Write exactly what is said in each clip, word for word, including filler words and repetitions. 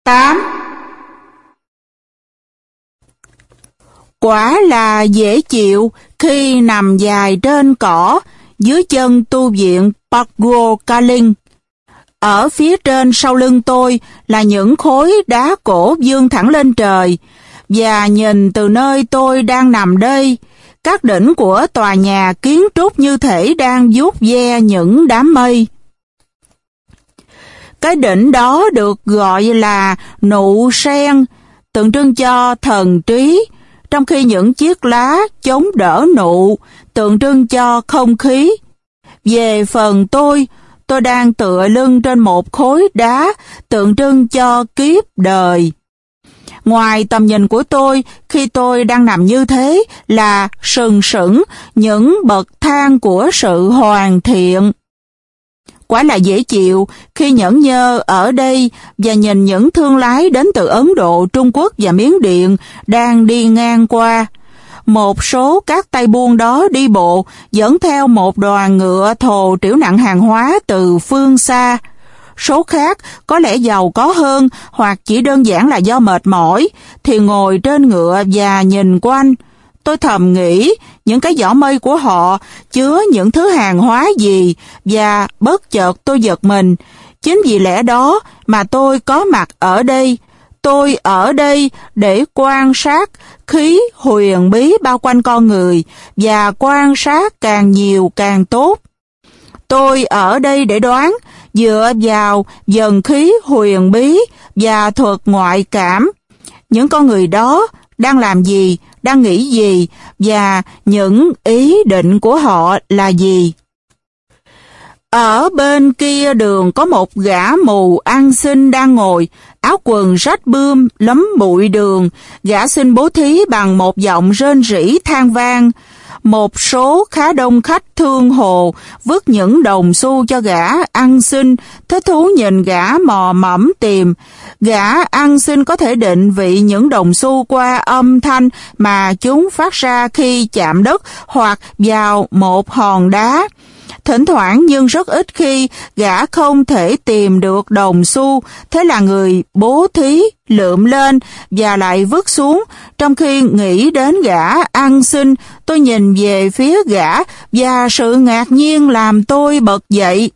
tám. Quả là dễ chịu khi nằm dài trên cỏ dưới chân tu viện Pago Kaling. Ở phía trên sau lưng tôi là những khối đá cổ vươn thẳng lên trời, và nhìn từ nơi tôi đang nằm đây, các đỉnh của tòa nhà kiến trúc như thể đang vuốt ve những đám mây. Cái đỉnh đó được gọi là nụ sen, tượng trưng cho thần trí, trong khi những chiếc lá chống đỡ nụ, tượng trưng cho không khí. Về phần tôi, tôi đang tựa lưng trên một khối đá, tượng trưng cho kiếp đời. Ngoài tầm nhìn của tôi, khi tôi đang nằm như thế, là sừng sững những bậc thang của sự hoàn thiện. Quả là dễ chịu khi nhẫn nhơ ở đây và nhìn những thương lái đến từ Ấn Độ, Trung Quốc và Miến Điện đang đi ngang qua. Một số các tay buôn đó đi bộ dẫn theo một đoàn ngựa thồ trĩu nặng hàng hóa từ phương xa. Số khác có lẽ giàu có hơn hoặc chỉ đơn giản là do mệt mỏi thì ngồi trên ngựa và nhìn quanh. Tôi thầm nghĩ những cái giỏ mây của họ chứa những thứ hàng hóa gì, và bất chợt tôi giật mình. Chính vì lẽ đó mà tôi có mặt ở đây. Tôi ở đây để quan sát khí huyền bí bao quanh con người, và quan sát càng nhiều càng tốt. Tôi ở đây để đoán, dựa vào dần khí huyền bí và thuật ngoại cảm, những con người đó đang làm gì, đang nghĩ gì, và những ý định của họ là gì. Ở bên kia đường có một gã mù ăn xin đang ngồi, áo quần rách bươm, lấm bụi đường. Gã xin bố thí bằng một giọng rên rỉ than vang. Một số khá đông khách thương hồ vứt những đồng xu cho gã ăn xin, thích thú nhìn gã mò mẫm tìm. Gã ăn xin có thể định vị những đồng xu qua âm thanh mà chúng phát ra khi chạm đất hoặc vào một hòn đá. Thỉnh thoảng nhưng rất ít khi gã không thể tìm được đồng xu, thế là người bố thí lượm lên và lại vứt xuống. Trong khi nghĩ đến gã ăn xin, tôi nhìn về phía gã và sự ngạc nhiên làm tôi bật dậy.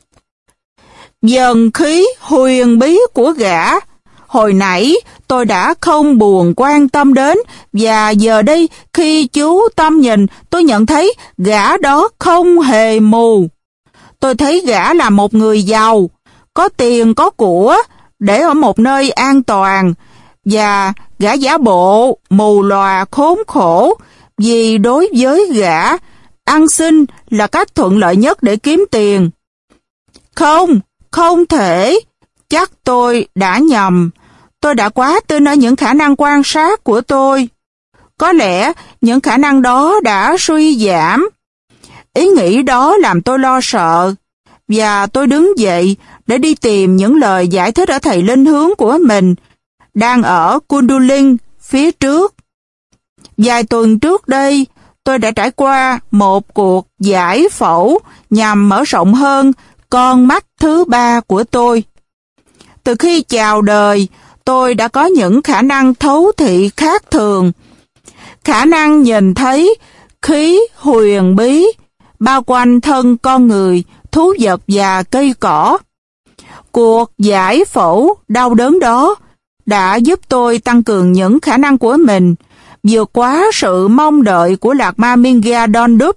Dần khí huyền bí của gã, hồi nãy tôi đã không buồn quan tâm đến, và giờ đây khi chú tâm nhìn, tôi nhận thấy gã đó không hề mù. Tôi thấy gã là một người giàu, có tiền có của, để ở một nơi an toàn, và gã giả bộ mù lòa khốn khổ, vì đối với gã, ăn xin là cách thuận lợi nhất để kiếm tiền. Không, không thể, chắc tôi đã nhầm. Tôi đã quá tin ở những khả năng quan sát của tôi. Có lẽ những khả năng đó đã suy giảm. Ý nghĩ đó làm tôi lo sợ, và tôi đứng dậy để đi tìm những lời giải thích ở thầy linh hướng của mình, đang ở Kundalini phía trước. Vài tuần trước đây, tôi đã trải qua một cuộc giải phẫu nhằm mở rộng hơn con mắt thứ ba của tôi. Từ khi chào đời, tôi đã có những khả năng thấu thị khác thường. Khả năng nhìn thấy khí huyền bí bao quanh thân con người, thú vật và cây cỏ. Cuộc giải phẫu đau đớn đó đã giúp tôi tăng cường những khả năng của mình, vượt quá sự mong đợi của Lạc Ma Mingya Dondup.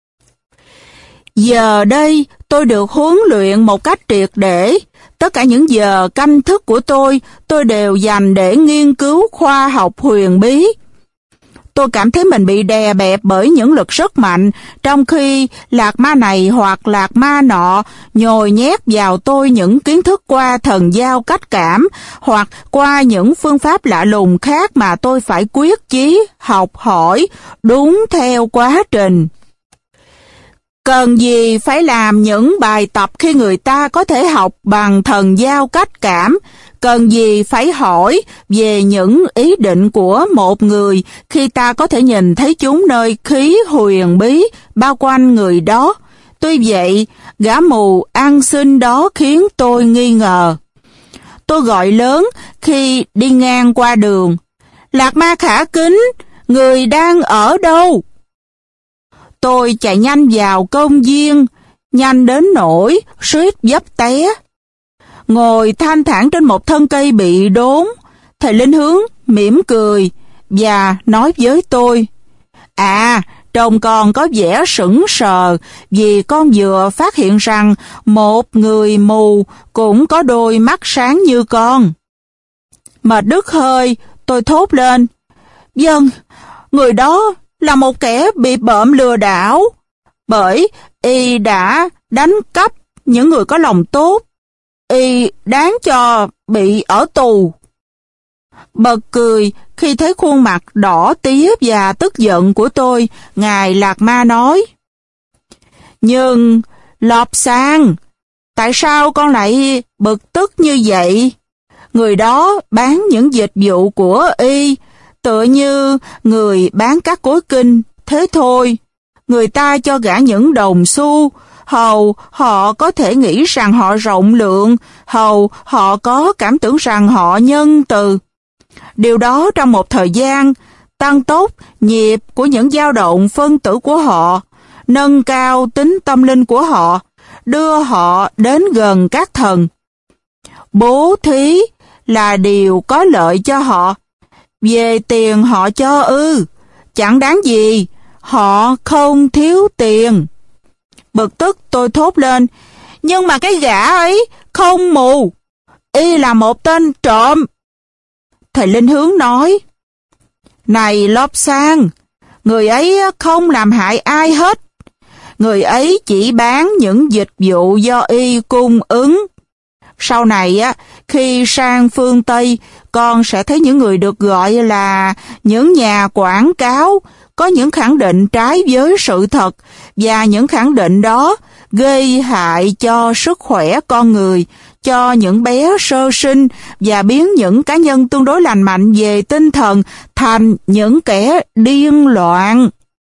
Giờ đây tôi được huấn luyện một cách triệt để. Tất cả những giờ canh thức của tôi, tôi đều dành để nghiên cứu khoa học huyền bí. Tôi cảm thấy mình bị đè bẹp bởi những lực rất mạnh, trong khi lạc ma này hoặc lạc ma nọ nhồi nhét vào tôi những kiến thức qua thần giao cách cảm, hoặc qua những phương pháp lạ lùng khác mà tôi phải quyết chí học hỏi đúng theo quá trình. Cần gì phải làm những bài tập khi người ta có thể học bằng thần giao cách cảm? Cần gì phải hỏi về những ý định của một người khi ta có thể nhìn thấy chúng nơi khí huyền bí bao quanh người đó? Tuy vậy, gã mù ăn xin đó khiến tôi nghi ngờ. tôi gọi lớn khi đi ngang qua đường. Lạc Ma Khả Kính, người đang ở đâu? Tôi chạy nhanh vào công viên, nhanh đến nỗi suýt dấp té. Ngồi thanh thản trên một thân cây bị đốn, thầy Linh Hướng mỉm cười và nói với tôi: À, trông con có vẻ sững sờ vì con vừa phát hiện rằng một người mù cũng có đôi mắt sáng như con. Mệt đứt hơi, tôi thốt lên: Vâng, người đó là một kẻ bị bợm lừa đảo, bởi y đã đánh cắp những người có lòng tốt. Y đáng cho bị ở tù. Bật cười khi thấy khuôn mặt đỏ tía và tức giận của tôi, ngài Lạc Ma nói: Nhưng, Lộc Sang, tại sao con lại bực tức như vậy? Người đó bán những dịch vụ của y tựa như người bán các cối kinh, thế thôi. Người ta cho gã những đồng xu, hầu họ có thể nghĩ rằng họ rộng lượng, hầu họ có cảm tưởng rằng họ nhân từ. Điều đó trong một thời gian tăng tốc nhịp của những dao động phân tử của họ, nâng cao tính tâm linh của họ, đưa họ đến gần các thần. Bố thí là điều có lợi cho họ. Về tiền họ cho ư, chẳng đáng gì, họ không thiếu tiền. Bực tức tôi thốt lên: Nhưng mà cái gã ấy không mù, y là một tên trộm. Thầy Linh Hướng nói: Này Lộc Sang, người ấy không làm hại ai hết. Người ấy chỉ bán những dịch vụ do y cung ứng. Sau này, á, khi sang phương Tây, con sẽ thấy những người được gọi là những nhà quảng cáo, có những khẳng định trái với sự thật, và những khẳng định đó gây hại cho sức khỏe con người, cho những bé sơ sinh, và biến những cá nhân tương đối lành mạnh về tinh thần thành những kẻ điên loạn.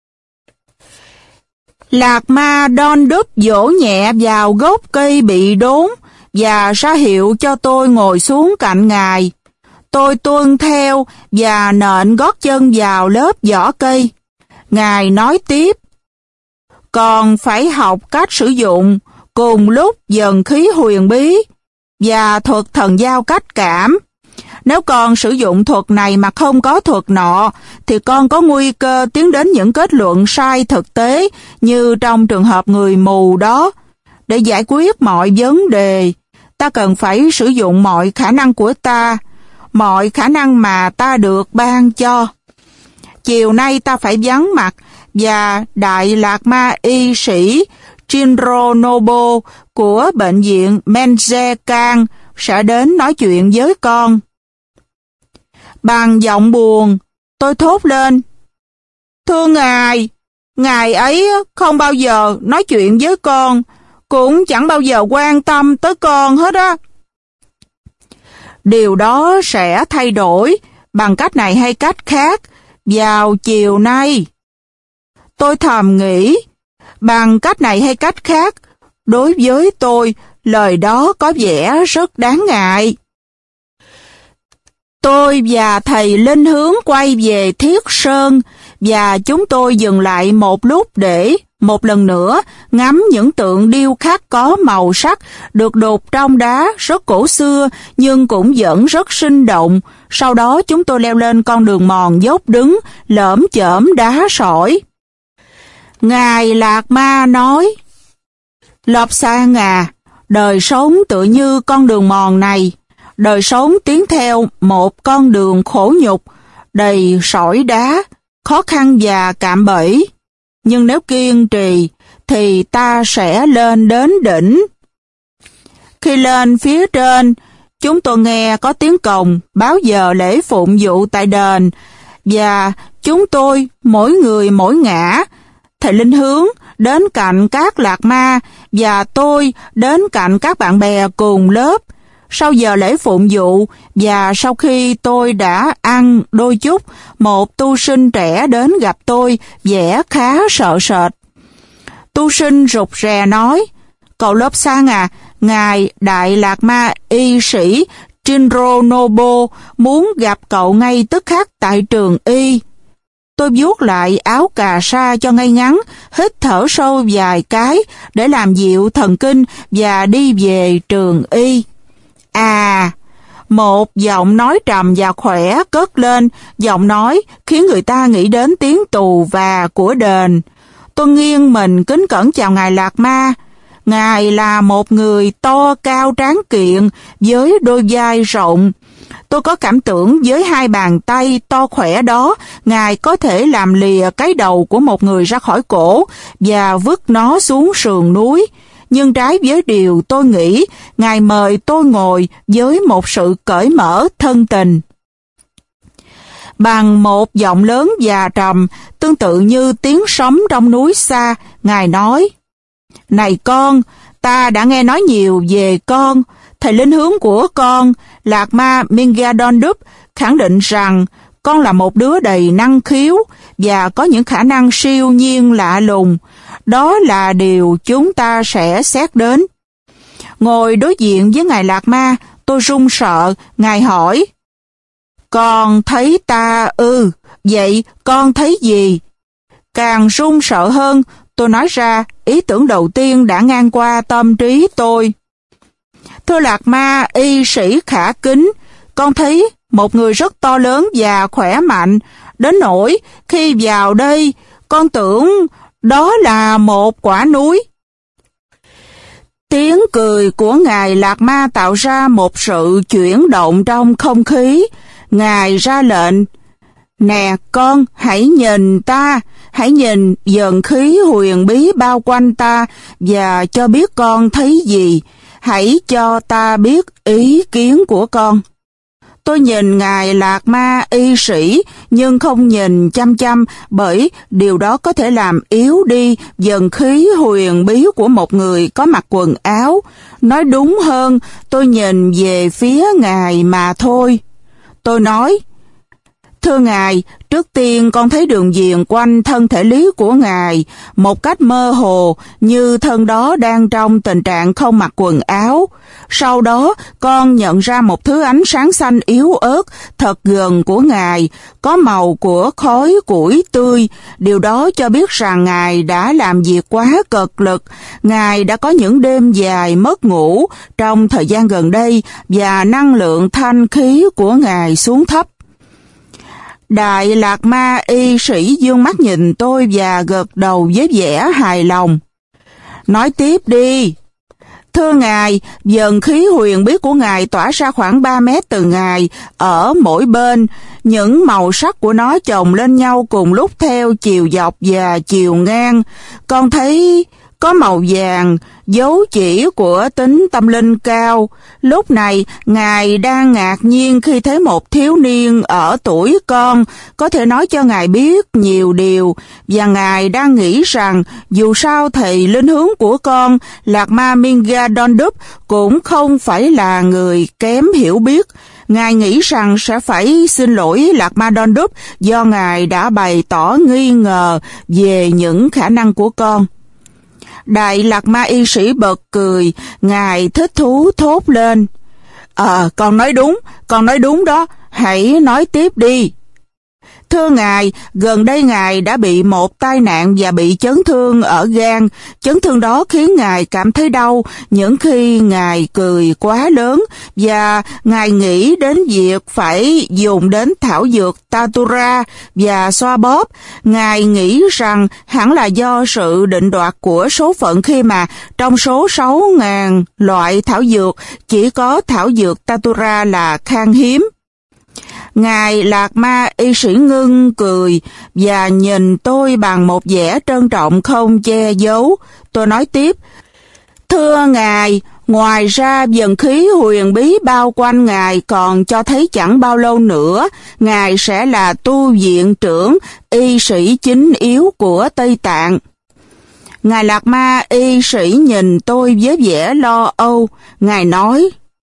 Lạc Ma đon đúp vỗ nhẹ vào gốc cây bị đốn và ra hiệu cho tôi ngồi xuống cạnh ngài. Tôi tuân theo và nện gót chân vào lớp vỏ cây. Ngài nói tiếp: Còn phải học cách sử dụng cùng lúc dần khí huyền bí và thuật thần giao cách cảm. Nếu con sử dụng thuật này mà không có thuật nọ, thì con có nguy cơ tiến đến những kết luận sai thực tế, như trong trường hợp người mù đó. Để giải quyết mọi vấn đề, ta cần phải sử dụng mọi khả năng của ta, mọi khả năng mà ta được ban cho. Chiều nay ta phải vắng mặt, và Đại Lạc Ma y sĩ Shinro Nobo của bệnh viện Menzekan sẽ đến nói chuyện với con. Bằng giọng buồn, tôi thốt lên: Thưa ngài, ngài ấy không bao giờ nói chuyện với con, cũng chẳng bao giờ quan tâm tới con hết á. Điều đó sẽ thay đổi bằng cách này hay cách khác vào chiều nay. Tôi thầm nghĩ, bằng cách này hay cách khác, đối với tôi, lời đó có vẻ rất đáng ngại. Tôi và thầy Linh Hướng quay về Thiết Sơn, và chúng tôi dừng lại một lúc để một lần nữa ngắm những tượng điêu khắc có màu sắc được đục trong đá rất cổ xưa nhưng cũng vẫn rất sinh động. Sau đó chúng tôi leo lên con đường mòn dốc đứng, lởm chởm đá sỏi. Ngài Lạc Ma nói: Lộc Sang à, đời sống tựa như con đường mòn này. Đời sống tiến theo một con đường khổ nhục, đầy sỏi đá, khó khăn và cạm bẫy. Nhưng nếu kiên trì, thì ta sẽ lên đến đỉnh. Khi lên phía trên, chúng tôi nghe có tiếng cồng báo giờ lễ phụng vụ tại đền, và chúng tôi, mỗi người mỗi ngã, thầy Linh Hướng đến cạnh các Lạc Ma, và tôi đến cạnh các bạn bè cùng lớp. Sau giờ lễ phụng vụ, và sau khi tôi đã ăn đôi chút, một tu sinh trẻ đến gặp tôi, vẻ khá sợ sệt. Tu sinh rụt rè nói: Cậu Lộc Sang à, ngài Đại Lạc Ma y sĩ Shinronobu muốn gặp cậu ngay tức khắc tại trường y. Tôi vuốt lại áo cà sa cho ngay ngắn, hít thở sâu vài cái để làm dịu thần kinh và đi về trường y. À, một giọng nói trầm và khỏe cất lên, giọng nói khiến người ta nghĩ đến tiếng tù và của đền. Tôi nghiêng mình kính cẩn chào ngài Lạt Ma. Ngài là một người to cao tráng kiện với đôi vai rộng. Tôi có cảm tưởng với hai bàn tay to khỏe đó, Ngài có thể làm lìa cái đầu của một người ra khỏi cổ và vứt nó xuống sườn núi. Nhưng trái với điều tôi nghĩ, Ngài mời tôi ngồi với một sự cởi mở thân tình. Bằng một giọng lớn và trầm, tương tự như tiếng sấm trong núi xa, Ngài nói: "Này con, ta đã nghe nói nhiều về con. Thầy linh hướng của con, Lạt Ma Mingyadondup, khẳng định rằng con là một đứa đầy năng khiếu và có những khả năng siêu nhiên lạ lùng. Đó là điều chúng ta sẽ xét đến." Ngồi đối diện với ngài Lạt Ma, tôi run sợ. Ngài hỏi: "Con thấy ta ư? Vậy con thấy gì?" Càng run sợ hơn, tôi nói ra ý tưởng đầu tiên đã ngang qua tâm trí tôi. "Thưa Lạt Ma y sĩ khả kính, con thấy một người rất to lớn và khỏe mạnh, đến nỗi khi vào đây, con tưởng đó là một quả núi." Tiếng cười của ngài Lạt Ma tạo ra một sự chuyển động trong không khí. Ngài ra lệnh: "Nè con, hãy nhìn ta, hãy nhìn dần khí huyền bí bao quanh ta và cho biết con thấy gì. Hãy cho ta biết ý kiến của con." Tôi nhìn ngài Lạt Ma y sĩ nhưng không nhìn chăm chăm, bởi điều đó có thể làm yếu đi dần khí huyền bí của một người có mặc quần áo. Nói đúng hơn, tôi nhìn về phía ngài mà thôi. Tôi nói: "Thưa ngài, trước tiên con thấy đường viền quanh thân thể lý của ngài một cách mơ hồ, như thân đó đang trong tình trạng không mặc quần áo. Sau đó con nhận ra một thứ ánh sáng xanh yếu ớt thật gần của ngài, có màu của khói củi tươi. Điều đó cho biết rằng ngài đã làm việc quá cực lực. Ngài đã có những đêm dài mất ngủ trong thời gian gần đây và năng lượng thanh khí của ngài xuống thấp." Đại Lạt Ma y sĩ dương mắt nhìn tôi và gật đầu với vẻ hài lòng. "Nói tiếp đi." "Thưa ngài, dần khí huyền bí của ngài tỏa ra khoảng ba mét từ ngài ở mỗi bên. Những màu sắc của nó chồng lên nhau cùng lúc theo chiều dọc và chiều ngang. Con thấy có màu vàng, dấu chỉ của tính tâm linh cao. Lúc này, ngài đang ngạc nhiên khi thấy một thiếu niên ở tuổi con có thể nói cho ngài biết nhiều điều, và ngài đang nghĩ rằng dù sao thầy linh hướng của con, Lạt Ma Mingyadondup, cũng không phải là người kém hiểu biết. Ngài nghĩ rằng sẽ phải xin lỗi Lạt Ma Dondup do ngài đã bày tỏ nghi ngờ về những khả năng của con." Đại Lạt Ma y sĩ bật cười. Ngài thích thú thốt lên: "Ờ, con nói đúng, con nói đúng đó, hãy nói tiếp đi." "Thưa ngài, gần đây ngài đã bị một tai nạn và bị chấn thương ở gan. Chấn thương đó khiến ngài cảm thấy đau những khi ngài cười quá lớn, và ngài nghĩ đến việc phải dùng đến thảo dược Datura và xoa bóp. Ngài nghĩ rằng hẳn là do sự định đoạt của số phận khi mà trong số sáu nghìn loại thảo dược, chỉ có thảo dược Datura là khan hiếm." Ngài Lạt Ma y sĩ ngưng cười và nhìn tôi bằng một vẻ trân trọng không che giấu. Tôi nói tiếp: "Thưa ngài, ngoài ra dần khí huyền bí bao quanh ngài còn cho thấy chẳng bao lâu nữa ngài sẽ là tu viện trưởng y sĩ chính yếu của Tây Tạng." Ngài Lạt Ma y sĩ nhìn tôi với vẻ lo âu. Ngài nói: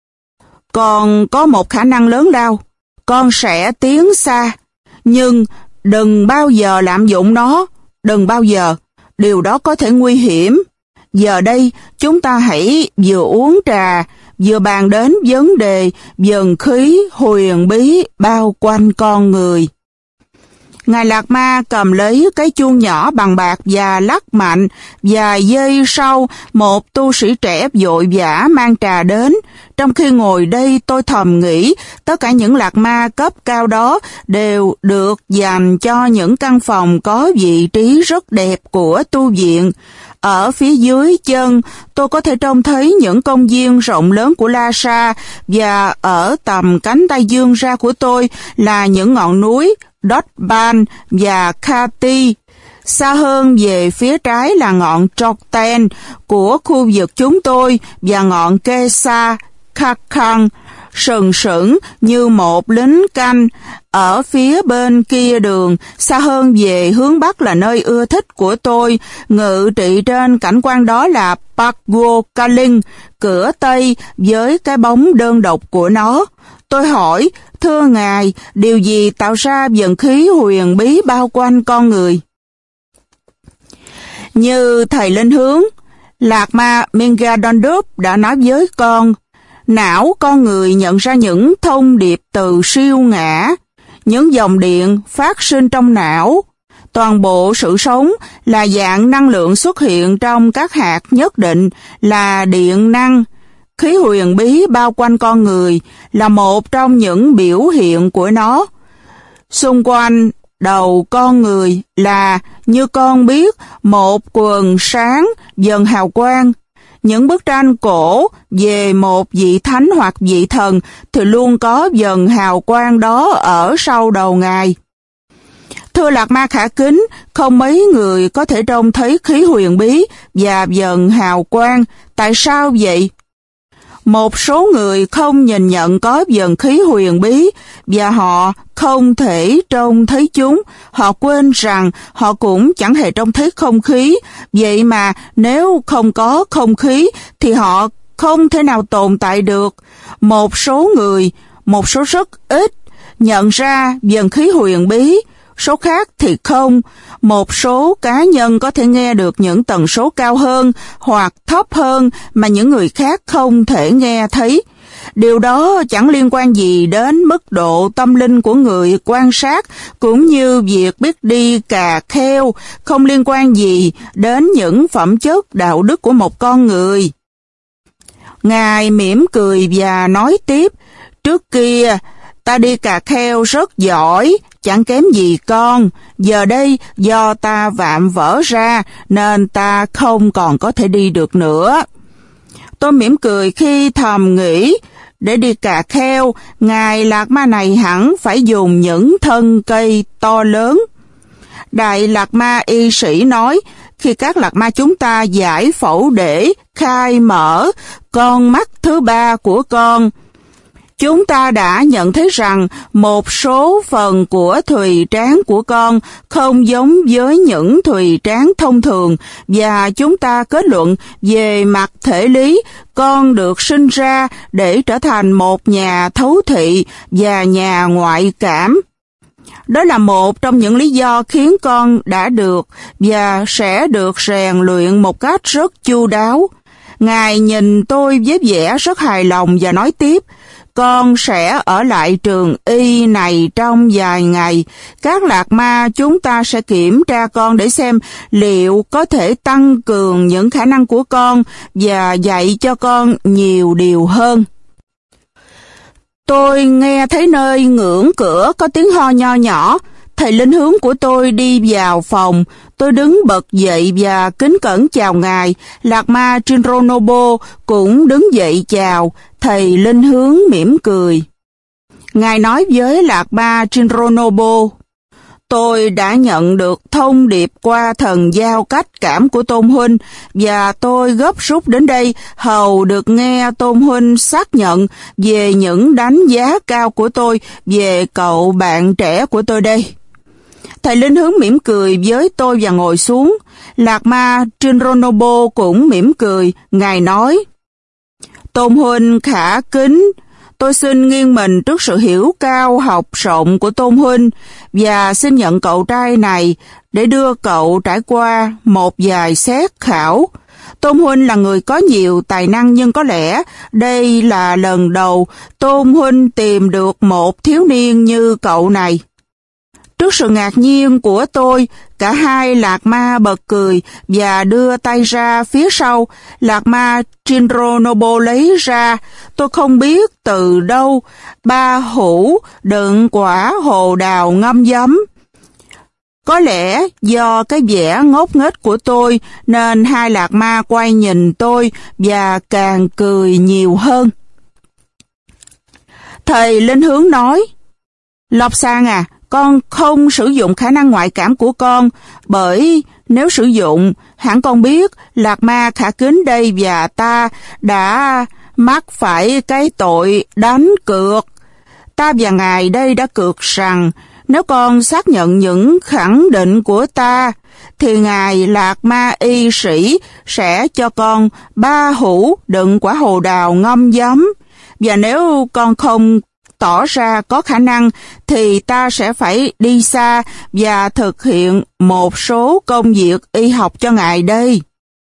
"Còn có một khả năng lớn lao, con sẽ tiến xa, nhưng đừng bao giờ lạm dụng nó, đừng bao giờ, điều đó có thể nguy hiểm. Giờ đây chúng ta hãy vừa uống trà, vừa bàn đến vấn đề dần khí huyền bí bao quanh con người. Ngài Lạt Ma cầm lấy cái chuông nhỏ bằng bạc và lắc mạnh, và giây sau một tu sĩ trẻ vội vã mang trà đến. Trong khi ngồi đây tôi thầm nghĩ tất cả những Lạt Ma cấp cao đó đều được dành cho những căn phòng có vị trí rất đẹp của tu viện. Ở phía dưới chân, tôi có thể trông thấy những công viên rộng lớn của Lhasa, và ở tầm cánh tay dương ra của tôi là những ngọn núi Dotban và Khati. Xa hơn về phía trái là ngọn Chokten của khu vực chúng tôi và ngọn Kesa Kakhan sừng sững như một lính canh. Ở phía bên kia đường, xa hơn về hướng Bắc là nơi ưa thích của tôi, ngự trị trên cảnh quan đó là Pago Kaling, cửa Tây với cái bóng đơn độc của nó. Tôi hỏi, thưa Ngài, điều gì tạo ra vận khí huyền bí bao quanh con người? Như thầy linh hướng, Lạt Ma Mingadondup đã nói với con, não con người nhận ra những thông điệp từ siêu ngã, những dòng điện phát sinh trong não. Toàn bộ sự sống là dạng năng lượng xuất hiện trong các hạt nhất định là điện năng. Khí huyền bí bao quanh con người là một trong những biểu hiện của nó. Xung quanh đầu con người là, như con biết, một quần sáng dần hào quang. Những bức tranh cổ về một vị thánh hoặc vị thần thì luôn có dần hào quang đó ở sau đầu Ngài. Thưa Lạt Ma khả kính, không mấy người có thể trông thấy khí huyền bí và dần hào quang. Tại sao vậy? Một số người không nhìn nhận có dần khí huyền bí và họ không thể trông thấy chúng. Họ quên rằng họ cũng chẳng hề trông thấy không khí. Vậy mà nếu không có không khí thì họ không thể nào tồn tại được. Một số người, một số rất ít, nhận ra dần khí huyền bí. Số khác thì không. Một số cá nhân có thể nghe được những tần số cao hơn hoặc thấp hơn mà những người khác không thể nghe thấy. Điều đó chẳng liên quan gì đến mức độ tâm linh của người quan sát, cũng như việc biết đi cà kheo không liên quan gì đến những phẩm chất đạo đức của một con người. Ngài mỉm cười và nói tiếp, trước kia ta đi cà kheo rất giỏi, chẳng kém gì con. Giờ đây do ta vạm vỡ ra nên ta không còn có thể đi được nữa. Tôi mỉm cười khi thầm nghĩ, để đi cà kheo, Ngài Lạt Ma này hẳn phải dùng những thân cây to lớn. Đại Lạt Ma y sĩ nói, khi các Lạt Ma chúng ta giải phẫu để khai mở con mắt thứ ba của con, chúng ta đã nhận thấy rằng một số phần của thùy trán của con không giống với những thùy trán thông thường, và chúng ta kết luận về mặt thể lý, con được sinh ra để trở thành một nhà thấu thị và nhà ngoại cảm. Đó là một trong những lý do khiến con đã được và sẽ được rèn luyện một cách rất chu đáo. Ngài nhìn tôi với vẻ rất hài lòng và nói tiếp, con sẽ ở lại trường y này trong vài ngày. Các Lạt Ma chúng ta sẽ kiểm tra con để xem liệu có thể tăng cường những khả năng của con và dạy cho con nhiều điều hơn. Tôi nghe thấy nơi ngưỡng cửa có tiếng ho nho nhỏ. Thầy linh hướng của tôi đi vào phòng. Tôi đứng bật dậy và kính cẩn chào Ngài. Lạt Ma Trinronobo cũng đứng dậy chào. Thầy linh hướng mỉm cười. Ngài nói với Lạt Ma Trinronobo, tôi đã nhận được thông điệp qua thần giao cách cảm của Tôn Huynh, và tôi gấp rút đến đây hầu được nghe Tôn Huynh xác nhận về những đánh giá cao của tôi về cậu bạn trẻ của tôi đây. Thầy linh hướng mỉm cười với tôi và ngồi xuống. Lạt Ma Trinronobo cũng mỉm cười. Ngài nói, Tôn Huynh khả kính, tôi xin nghiêng mình trước sự hiểu cao học rộng của Tôn Huynh và xin nhận cậu trai này để đưa cậu trải qua một vài xét khảo. Tôn huynh là người có nhiều tài năng, nhưng có lẽ đây là lần đầu Tôn huynh tìm được một thiếu niên như cậu này. Trước sự ngạc nhiên của tôi, cả hai lạc ma bật cười và đưa tay ra phía sau. Lạc ma Chinronobo lấy ra, tôi không biết từ đâu, ba hũ đựng quả hồ đào ngâm giấm. Có lẽ do cái vẻ ngốc nghếch của tôi nên hai lạc ma quay nhìn tôi và càng cười nhiều hơn. Thầy Linh Hướng nói, Lobsang à, con không sử dụng khả năng ngoại cảm của con, bởi nếu sử dụng, hẳn con biết lạc ma khả kính đây và ta đã mắc phải cái tội đánh cược. Ta và ngài đây đã cược rằng nếu con xác nhận những khẳng định của ta, thì ngài lạc ma y sĩ sẽ cho con ba hũ đựng quả hồ đào ngâm giấm. Và nếu con không tỏ ra có khả năng, thì ta sẽ phải đi xa và thực hiện một số công việc y học cho ngài đây.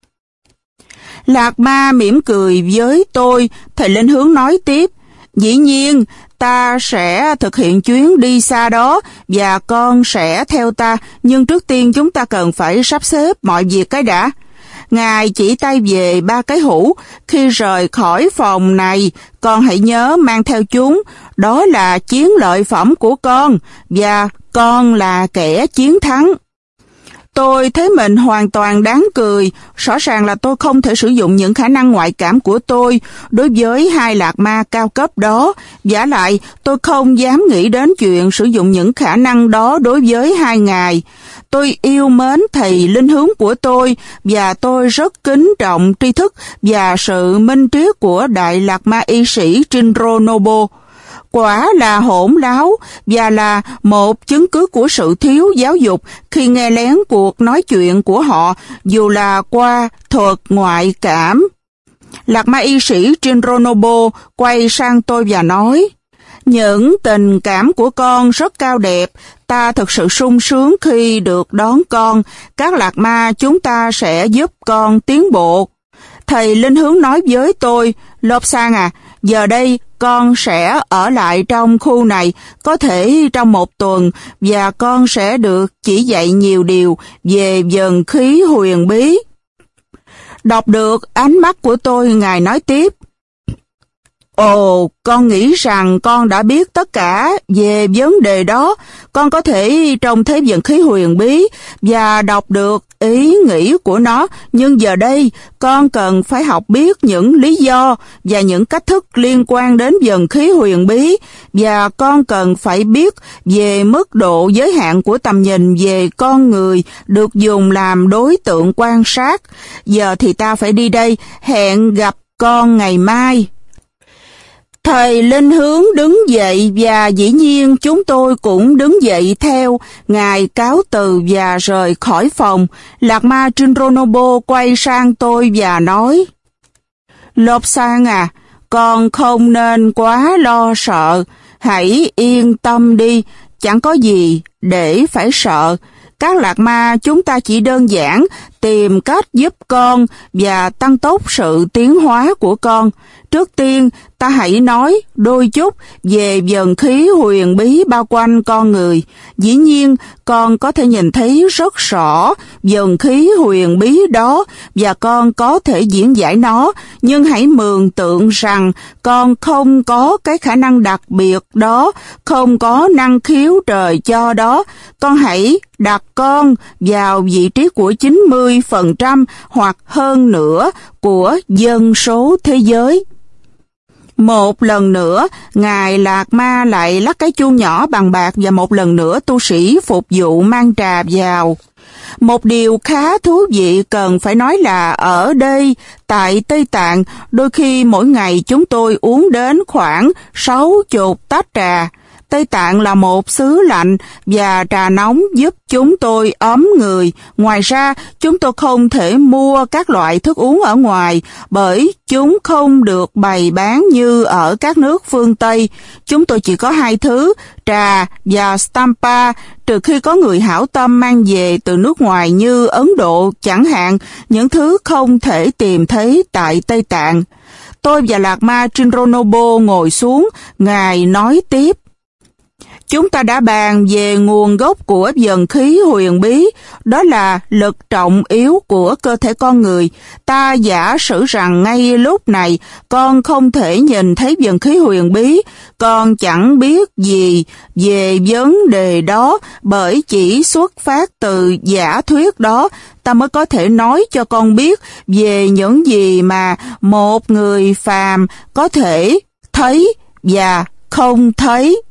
Lạc ma mỉm cười với tôi. Thầy Linh Hướng nói tiếp, dĩ nhiên, ta sẽ thực hiện chuyến đi xa đó và con sẽ theo ta, nhưng trước tiên chúng ta cần phải sắp xếp mọi việc cái đã. Ngài chỉ tay về ba cái hũ, khi rời khỏi phòng này, con hãy nhớ mang theo chúng, đó là chiến lợi phẩm của con, và con là kẻ chiến thắng. Tôi thấy mình hoàn toàn đáng cười, rõ ràng là tôi không thể sử dụng những khả năng ngoại cảm của tôi đối với hai lạc ma cao cấp đó, vả lại tôi không dám nghĩ đến chuyện sử dụng những khả năng đó đối với hai ngài. Tôi yêu mến thầy Linh Hướng của tôi và tôi rất kính trọng tri thức và sự minh triết của đại lạc ma y sĩ Chinronobo. Quả là hỗn láo và là một chứng cứ của sự thiếu giáo dục khi nghe lén cuộc nói chuyện của họ, dù là qua thuật ngoại cảm. Lạc ma y sĩ Chinronobo quay sang tôi và nói, những tình cảm của con rất cao đẹp, ta thực sự sung sướng khi được đón con, các lạc ma chúng ta sẽ giúp con tiến bộ. Thầy Linh Hướng nói với tôi, Lobsang à, giờ đây con sẽ ở lại trong khu này, có thể trong một tuần, và con sẽ được chỉ dạy nhiều điều về dần khí huyền bí. Đọc được ánh mắt của tôi, ngài nói tiếp, ồ, con nghĩ rằng con đã biết tất cả về vấn đề đó. Con có thể trông thấy vận khí huyền bí và đọc được ý nghĩ của nó, nhưng giờ đây con cần phải học biết những lý do và những cách thức liên quan đến vận khí huyền bí, và con cần phải biết về mức độ giới hạn của tầm nhìn về con người được dùng làm đối tượng quan sát. Giờ thì ta phải đi đây, hẹn gặp con ngày mai. Thầy Linh Hướng đứng dậy và dĩ nhiên chúng tôi cũng đứng dậy theo. Ngài cáo từ và rời khỏi phòng. Lạc ma Chinronobo quay sang tôi và nói, Lobsang à, con không nên quá lo sợ. Hãy yên tâm đi, chẳng có gì để phải sợ. Các lạc ma chúng ta chỉ đơn giản tìm cách giúp con và tăng tốc sự tiến hóa của con. Trước tiên, ta hãy nói đôi chút về dần khí huyền bí bao quanh con người. Dĩ nhiên, con có thể nhìn thấy rất rõ dần khí huyền bí đó và con có thể diễn giải nó, nhưng hãy mường tượng rằng con không có cái khả năng đặc biệt đó, không có năng khiếu trời cho đó. Con hãy đặt con vào vị trí của chín mươi phần trăm hoặc hơn nữa của dân số thế giới. Một lần nữa, ngài lạc ma lại lắc cái chuông nhỏ bằng bạc và một lần nữa tu sĩ phục vụ mang trà vào. Một điều khá thú vị cần phải nói là ở đây, tại Tây Tạng, đôi khi mỗi ngày chúng tôi uống đến khoảng sáu chục tách trà. Tây Tạng là một xứ lạnh và trà nóng giúp chúng tôi ấm người. Ngoài ra, chúng tôi không thể mua các loại thức uống ở ngoài bởi chúng không được bày bán như ở các nước phương Tây. Chúng tôi chỉ có hai thứ, trà và stampa, trừ khi có người hảo tâm mang về từ nước ngoài như Ấn Độ chẳng hạn, những thứ không thể tìm thấy tại Tây Tạng. Tôi và Lạc Ma Trinronobo ngồi xuống, Ngài nói tiếp. Chúng ta đã bàn về nguồn gốc của dần khí huyền bí, đó là lực trọng yếu của cơ thể con người. Ta giả sử rằng ngay lúc này con không thể nhìn thấy dần khí huyền bí, con chẳng biết gì về vấn đề đó, bởi chỉ xuất phát từ giả thuyết đó ta mới có thể nói cho con biết về những gì mà một người phàm có thể thấy và không thấy.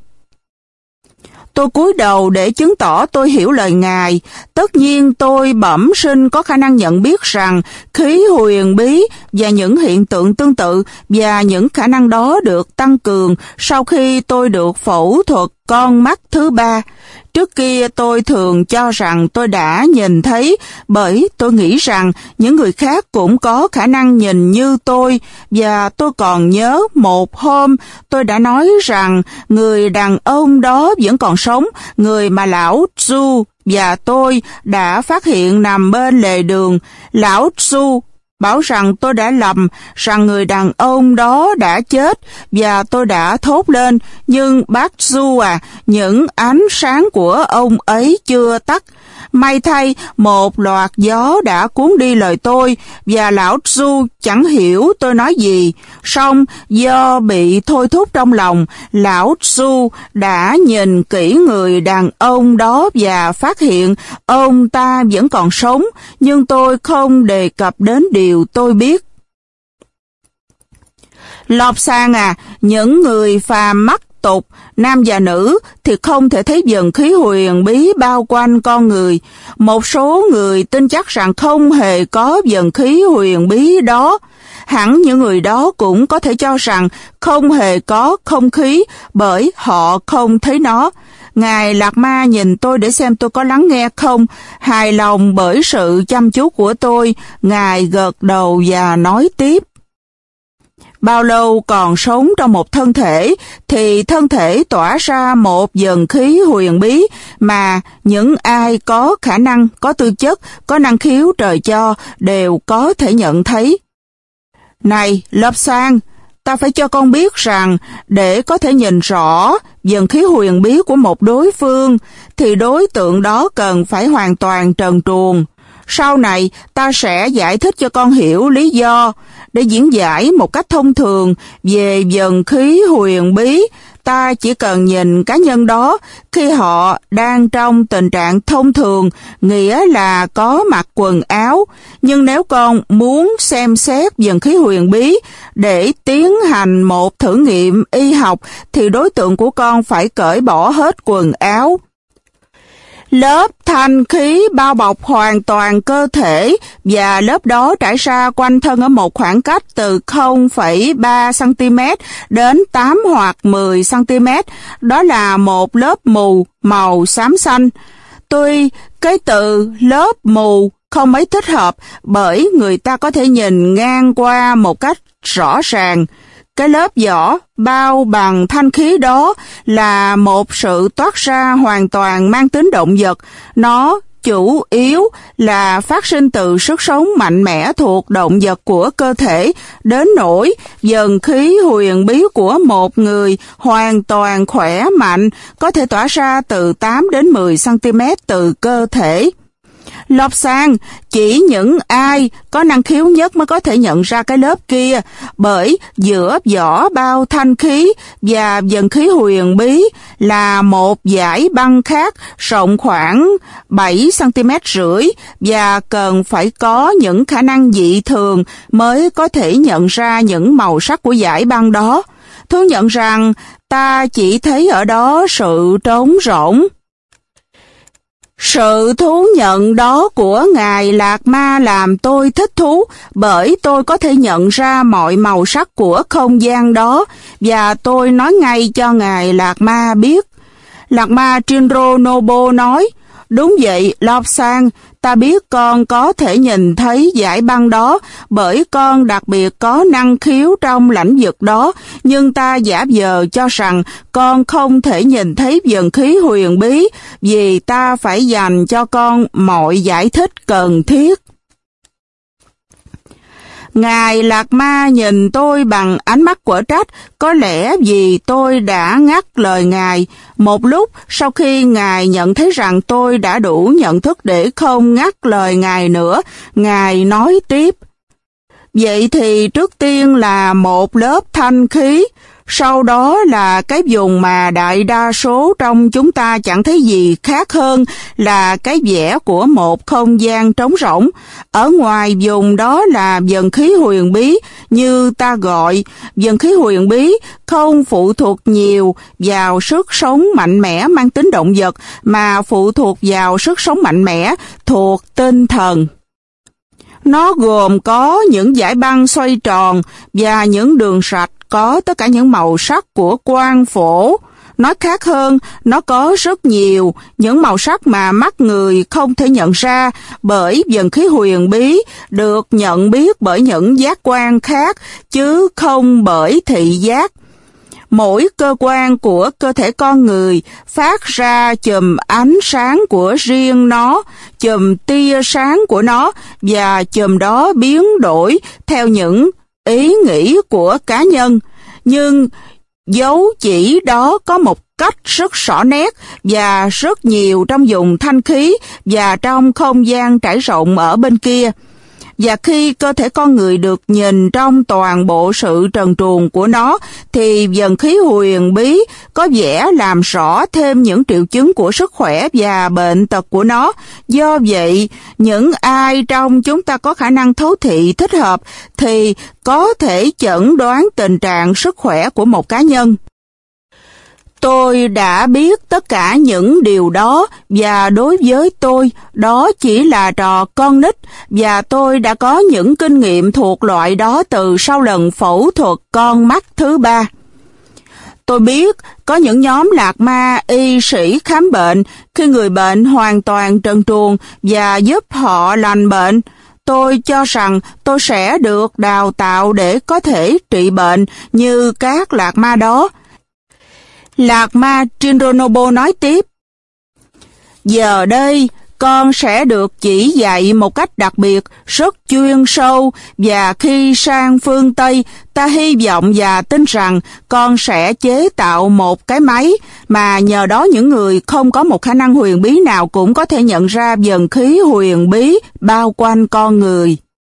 Tôi cúi đầu để chứng tỏ tôi hiểu lời Ngài. Tất nhiên tôi bẩm sinh có khả năng nhận biết rằng khí huyền bí và những hiện tượng tương tự, và những khả năng đó được tăng cường sau khi tôi được phẫu thuật con mắt thứ ba. Trước kia tôi thường cho rằng tôi đã nhìn thấy, bởi tôi nghĩ rằng những người khác cũng có khả năng nhìn như tôi, và tôi còn nhớ một hôm tôi đã nói rằng người đàn ông đó vẫn còn sống, người mà lão Tzu và tôi đã phát hiện nằm bên lề đường. Lão Tzu bảo rằng tôi đã lầm, rằng người đàn ông đó đã chết, và tôi đã thốt lên, nhưng bác Tzu à, những ánh sáng của ông ấy chưa tắt. May thay, một loạt gió đã cuốn đi lời tôi, và lão Tzu chẳng hiểu tôi nói gì. Song do bị thôi thúc trong lòng, lão Tzu đã nhìn kỹ người đàn ông đó và phát hiện ông ta vẫn còn sống, nhưng tôi không đề cập đến điều tôi biết. Lobsang à, những người phàm mắc tục, nam và nữ, thì không thể thấy dần khí huyền bí bao quanh con người. Một số người tin chắc rằng không hề có dần khí huyền bí đó. Hẳn những người đó cũng có thể cho rằng không hề có không khí bởi họ không thấy nó. Ngài Lạc Ma nhìn tôi để xem tôi có lắng nghe không. Hài lòng bởi sự chăm chú của tôi, Ngài gật đầu và nói tiếp. Bao lâu còn sống trong một thân thể thì thân thể tỏa ra một dần khí huyền bí mà những ai có khả năng, có tư chất, có năng khiếu trời cho đều có thể nhận thấy. Này, Lobsang, ta phải cho con biết rằng để có thể nhìn rõ dần khí huyền bí của một đối phương thì đối tượng đó cần phải hoàn toàn trần truồng. Sau này ta sẽ giải thích cho con hiểu lý do. Để diễn giải một cách thông thường về dần khí huyền bí, ta chỉ cần nhìn cá nhân đó khi họ đang trong tình trạng thông thường, nghĩa là có mặc quần áo. Nhưng nếu con muốn xem xét dần khí huyền bí để tiến hành một thử nghiệm y học, thì đối tượng của con phải cởi bỏ hết quần áo. Lớp thanh khí bao bọc hoàn toàn cơ thể, và lớp đó trải ra quanh thân ở một khoảng cách từ không phẩy ba xăng-ti-mét đến tám hoặc mười xăng-ti-mét. Đó là một lớp mù màu xám xanh. Tuy cái từ lớp mù không mấy thích hợp bởi người ta có thể nhìn ngang qua một cách rõ ràng. Cái lớp vỏ bao bằng thanh khí đó là một sự toát ra hoàn toàn mang tính động vật. Nó chủ yếu là phát sinh từ sức sống mạnh mẽ thuộc động vật của cơ thể, đến nỗi dần khí huyền bí của một người hoàn toàn khỏe mạnh có thể tỏa ra từ tám đến mười xăng-ti-mét từ cơ thể. Lobsang, chỉ những ai có năng khiếu nhất mới có thể nhận ra cái lớp kia, bởi giữa vỏ bao thanh khí và dần khí huyền bí là một dải băng khác rộng khoảng bảy xăng-ti-mét rưỡi, và cần phải có những khả năng dị thường mới có thể nhận ra những màu sắc của dải băng đó. Thú nhận rằng ta chỉ thấy ở đó sự trống rỗng. Sự thú nhận đó của Ngài Lạc Ma làm tôi thích thú, bởi tôi có thể nhận ra mọi màu sắc của không gian đó, và tôi nói ngay cho Ngài Lạc Ma biết. Lạc Ma Trinronobo nói, đúng vậy, Lobsang, ta biết con có thể nhìn thấy dải băng đó, bởi con đặc biệt có năng khiếu trong lĩnh vực đó, nhưng ta giả vờ cho rằng con không thể nhìn thấy vận khí huyền bí, vì ta phải dành cho con mọi giải thích cần thiết. Ngài Lạc Ma nhìn tôi bằng ánh mắt quở trách, có lẽ vì tôi đã ngắt lời Ngài. Một lúc sau khi Ngài nhận thấy rằng tôi đã đủ nhận thức để không ngắt lời Ngài nữa, Ngài nói tiếp. Vậy thì trước tiên là một lớp thanh khí, sau đó là cái vùng mà đại đa số trong chúng ta chẳng thấy gì khác hơn là cái vẻ của một không gian trống rỗng. Ở ngoài vùng đó là vận khí huyền bí, như ta gọi. Vận khí huyền bí không phụ thuộc nhiều vào sức sống mạnh mẽ mang tính động vật, mà phụ thuộc vào sức sống mạnh mẽ thuộc tinh thần. Nó gồm có những dải băng xoay tròn và những đường rạch có tất cả những màu sắc của quang phổ. Nói khác hơn, nó có rất nhiều những màu sắc mà mắt người không thể nhận ra, bởi vận khí huyền bí được nhận biết bởi những giác quan khác, chứ không bởi thị giác. Mỗi cơ quan của cơ thể con người phát ra chùm ánh sáng của riêng nó, chùm tia sáng của nó, và chùm đó biến đổi theo những ý nghĩ của cá nhân. Nhưng dấu chỉ đó có một cách rất rõ nét và rất nhiều trong vùng thanh khí và trong không gian trải rộng ở bên kia. Và khi cơ thể con người được nhìn trong toàn bộ sự trần truồng của nó, thì vận khí huyền bí có vẻ làm rõ thêm những triệu chứng của sức khỏe và bệnh tật của nó. Do vậy, những ai trong chúng ta có khả năng thấu thị thích hợp thì có thể chẩn đoán tình trạng sức khỏe của một cá nhân. Tôi đã biết tất cả những điều đó, và đối với tôi, đó chỉ là trò con nít, và tôi đã có những kinh nghiệm thuộc loại đó từ sau lần phẫu thuật con mắt thứ ba. Tôi biết có những nhóm lạc ma y sĩ khám bệnh khi người bệnh hoàn toàn trần truồng và giúp họ lành bệnh. Tôi cho rằng tôi sẽ được đào tạo để có thể trị bệnh như các lạc ma đó. Lạc Ma Trinronobo nói tiếp, giờ đây con sẽ được chỉ dạy một cách đặc biệt, rất chuyên sâu, và khi sang phương Tây, ta hy vọng và tin rằng con sẽ chế tạo một cái máy mà nhờ đó những người không có một khả năng huyền bí nào cũng có thể nhận ra vận khí huyền bí bao quanh con người.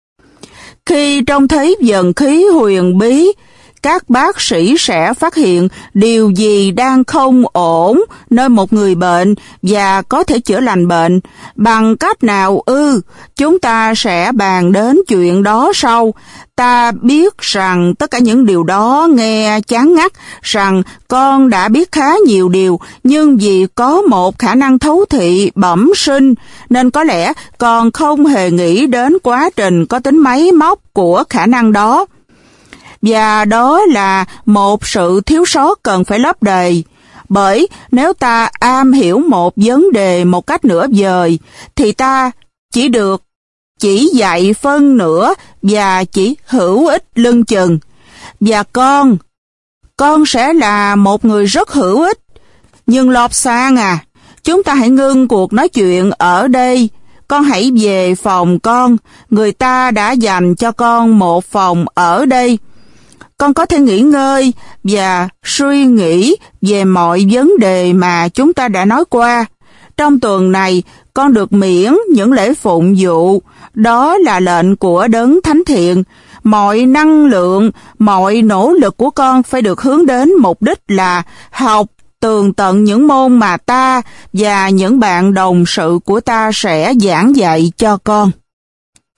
Khi trông thấy vận khí huyền bí, các bác sĩ sẽ phát hiện điều gì đang không ổn nơi một người bệnh và có thể chữa lành bệnh. Bằng cách nào ư? Chúng ta sẽ bàn đến chuyện đó sau. Ta biết rằng tất cả những điều đó nghe chán ngắt, rằng con đã biết khá nhiều điều, nhưng vì có một khả năng thấu thị bẩm sinh, nên có lẽ con không hề nghĩ đến quá trình có tính máy móc của khả năng đó. Và đó là một sự thiếu sót cần phải lấp đầy. Bởi nếu ta am hiểu một vấn đề một cách nửa vời, thì ta chỉ được chỉ dạy phân nửa và chỉ hữu ích lưng chừng. Và con, con sẽ là một người rất hữu ích. Nhưng Lobsang à, chúng ta hãy ngưng cuộc nói chuyện ở đây. Con hãy về phòng con, người ta đã dành cho con một phòng ở đây. Con có thể nghỉ ngơi và suy nghĩ về mọi vấn đề mà chúng ta đã nói qua. Trong tuần này, con được miễn những lễ phụng vụ. Đó là lệnh của Đấng Thánh Thiện. Mọi năng lượng, mọi nỗ lực của con phải được hướng đến mục đích là học tường tận những môn mà ta và những bạn đồng sự của ta sẽ giảng dạy cho con.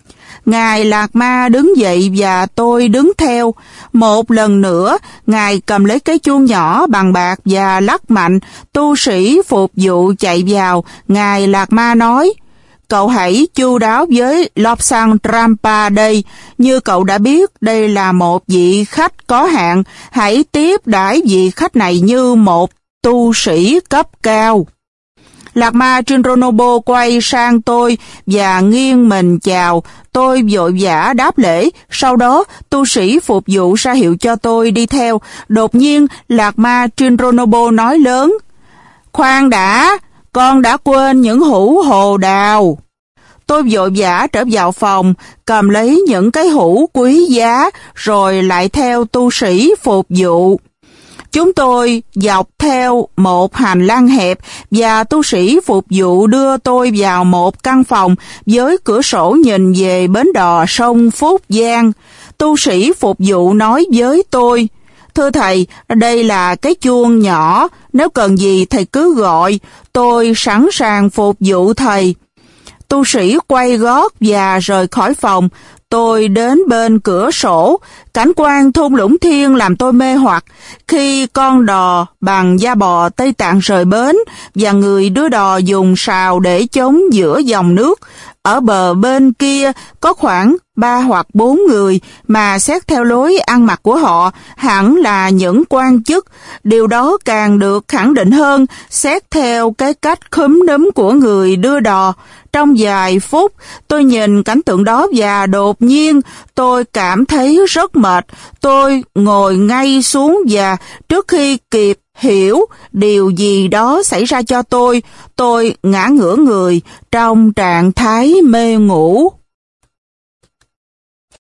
Ngài Lạc Ma đứng dậy và tôi đứng theo. Một lần nữa, Ngài cầm lấy cái chuông nhỏ bằng bạc và lắc mạnh. Tu sĩ phục vụ chạy vào. Ngài Lạc Ma nói: "Cậu hãy chu đáo với Lobsang Trampa đây. Như cậu đã biết, đây là một vị khách có hạn. Hãy tiếp đãi vị khách này như một tu sĩ cấp cao." Lạc Ma Trinronobo quay sang tôi và nghiêng mình chào. Tôi vội vã đáp lễ. Sau đó, tu sĩ phục vụ ra hiệu cho tôi đi theo. Đột nhiên, Lạc Ma Trinronobo nói lớn: "Khoan đã, con đã quên những hũ hồ đào." Tôi vội vã trở vào phòng, cầm lấy những cái hũ quý giá, rồi lại theo tu sĩ phục vụ. Chúng tôi dọc theo một hành lang hẹp và tu sĩ phục vụ đưa tôi vào một căn phòng với cửa sổ nhìn về bến đò sông Phúc Giang. Tu sĩ phục vụ nói với tôi: "Thưa thầy, đây là cái chuông nhỏ, nếu cần gì thầy cứ gọi, tôi sẵn sàng phục vụ thầy." Tu sĩ quay gót và rời khỏi phòng. Tôi đến bên cửa sổ. Cảnh quan thung lũng thiên làm tôi mê hoặc. Khi con đò bằng da bò Tây Tạng rời bến và người đưa đò dùng sào để chống giữa dòng nước, ở bờ bên kia có khoảng ba hoặc bốn người mà xét theo lối ăn mặc của họ hẳn là những quan chức. Điều đó càng được khẳng định hơn xét theo cái cách khúm núm của người đưa đò. Trong vài phút, tôi nhìn cảnh tượng đó và đột nhiên tôi cảm thấy rất mệt. Tôi ngồi ngay xuống và trước khi kịp hiểu điều gì đó xảy ra cho tôi, tôi ngã ngửa người trong trạng thái mê ngủ.